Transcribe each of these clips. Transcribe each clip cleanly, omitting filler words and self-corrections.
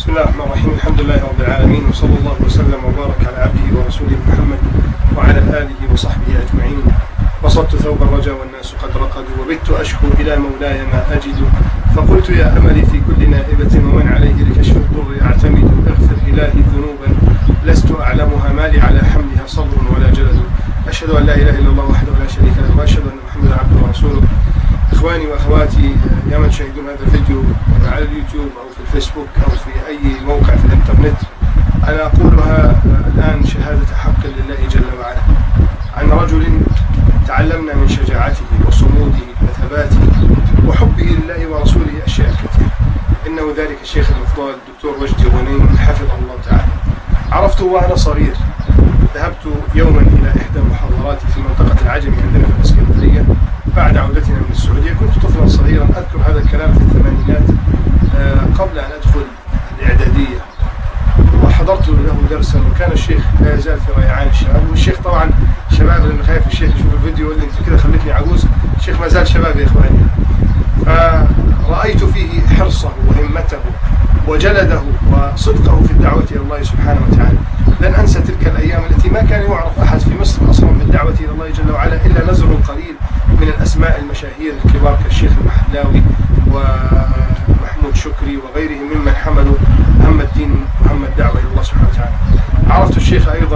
بسم الله الرحمن الرحيم. الحمد لله رب العالمين، وصلى الله وسلم وبارك على عبده ورسوله محمد وعلى آله وصحبه أجمعين. بسطت ثوب الرجا والناس قد رقدوا، وبت أشكو إلى مولاي ما أجد، فقلت يا أملي في كل نائبة ومن عليه لكشف الضر أعتمد. اغفر إلهي ذنوبا لست أعلمها، ما لي على حملها صبر ولا جلد. أشهد أن لا إله إلا الله وحده لا شريك له، وأشهد أن محمدا عبده ورسوله. إخواني وأخواتي يا من تشاهدون هذا الفيديو على اليوتيوب أو في الفيسبوك أو في أي موقع في الإنترنت، أنا أقولها الآن شهادة حق لله جل وعلا عن رجل تعلمنا من شجاعته وصموده وثباته وحبه لله ورسوله أشياء كثيرة. إنه ذلك الشيخ المفضل الدكتور وجدي غنيم حفظه الله تعالى. عرفته وأنا صغير، ذهبت يوما إلى إحدى محاضراتي في منطقة العجمي عندنا في الإسكندرية بعد عودتنا من السعودية. كنت طفلا صغيرا أذكر هذا الكلام في الثمانينات قبل أن أدخل الإعدادية، وحضرت له درسا، وكان الشيخ لا يزال في ريعان الشباب. والشيخ طبعا شباب، لأنه خايف الشيخ يشوف الفيديو يقول لي أنت كذا خليتني عجوز. الشيخ ما زال شباب يا إخواني. فرأيت فيه حرصه وهمته وجلده وصدقه في الدعوة إلى الله سبحانه وتعالى. لن أنسى تلك الأيام التي ما كان يعرف أحد في مصر أصلا بالدعوة إلى الله جل وعلا إلا نزر قليل من الأسماء المشاهير الكبار كالشيخ المحلاوي ومحمود شكري وغيرهم ممن حملوا هم الدين وهم الدعوة إلى الله سبحانه وتعالى. عرفت الشيخ أيضا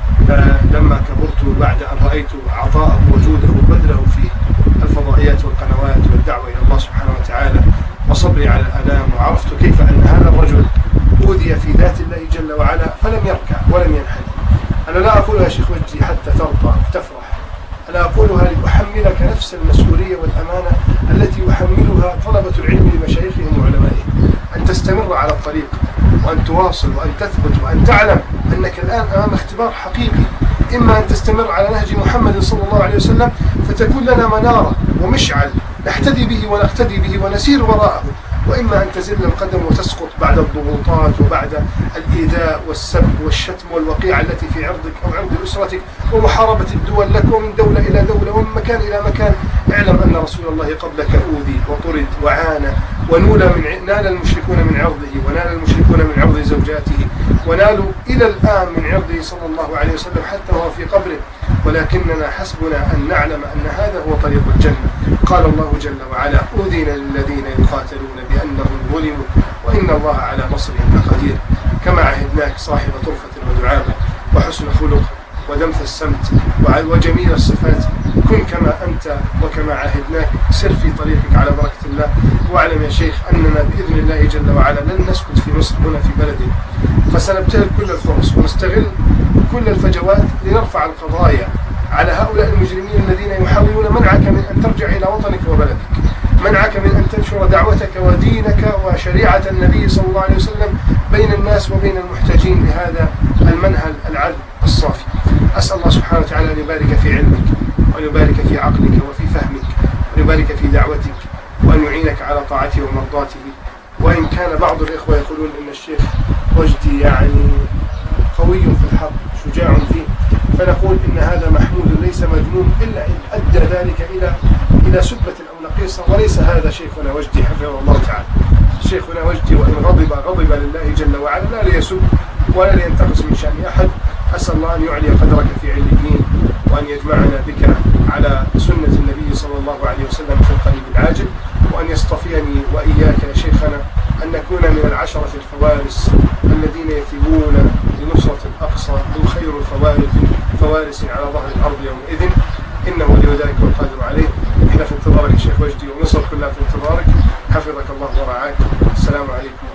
لما كبرت بعد أن رأيت عطاءه وجوده وبذله في الفضائيات والقنوات والدعوة إلى الله سبحانه وتعالى وصبري على الآلام، وعرفت كيف أن هذا الرجل أوذي في ذات الله جل وعلا فلم يركع ولم ينحني. أنا لا أقولها يا شيخ وجدي حتى ترضى تفرح، أنا أقولها لأحملك نفس المسؤولية والأمانة التي يحملها طلبة العلم لمشايخهم وعلمائهم، أن تستمر على الطريق وأن تواصل وأن تثبت وأن تعلم أنك الآن أمام اختبار حقيقي. إما أن تستمر على نهج محمد صلى الله عليه وسلم فتكون لنا منارة ومشعل نحتدي به ونقتدي به ونسير وراءه، وإما أن تزل القدم وتسقط بعد الضغوطات وبعد الإيذاء والسب والشتم والوقيعة التي في عرضك أو عرض أسرتك ومحاربة الدول لك ومن دولة إلى دولة ومن مكان إلى مكان. اعلم أن رسول الله قبلك أوذي وطرد وعانى، نال المشركون من عرضه، ونال المشركون من عرض زوجاته، ونالوا إلى الآن من عرضه صلى الله عليه وسلم حتى وهو في قبره. ولكننا حسبنا أن نعلم أن هذا هو طريق الجنة. قال الله جل وعلا: أذن للذين يقاتلون بأنهم ظلموا وإن الله على نصرهم لقدير. كما عهدناك صاحب طرفة ودعابة وحسن خلق ودمث السمت وجميل الصفات، كن كما أنت وكما عهدناك، سر في طريقك على بركة الله. واعلم يا شيخ أننا بإذن الله جل وعلا لن نسكت في مصر هنا في بلدنا، فسنبتهل كل الفرص ونستغل كل الفجوات لنرفع القضايا على هؤلاء المجرمين الذين يحاولون منعك من أن ترجع إلى وطنك وبلدك، منعك من أن تنشر دعوتك ودينك وشريعة النبي صلى الله عليه وسلم بين الناس وبين المحتاجين لهذا المنهل العذب الصافي. أسأل الله سبحانه وتعالى أن يبارك في علمك وأن يبارك في عقلك وفي فهمك وأن يبارك في دعوتك وأن يعينك على طاعته ومرضاته. وإن كان بعض الإخوة يقولون إن الشيخ وجدي يعني قوي في الحق شجاع فيه، فنقول إن هذا محمود ليس مذموم إلا إن أدى ذلك إلى سبة أو نقيصة، وليس هذا شيخنا وجدي حفظه الله تعالى. شيخنا وجدي وإن غضب لله جل وعلا لا ليسب ولا لينتقص من شأن أحد. أسأل الله أن يعلي قدرك في عليين وأن يجمعنا بك على سنة النبي صلى الله عليه وسلم في القريب العاجل، وأن يصطفيني وإياك يا شيخنا أن نكون من العشرة الفوارس الذين يثبون لنصرة الأقصى من خير فوارس على ظهر الأرض يومئذ، إنه ولي ذلك والقادر عليه. إحنا في انتظارك يا شيخ وجدي، ومصر كلها في انتظارك. حفظك الله ورعاك. السلام عليكم.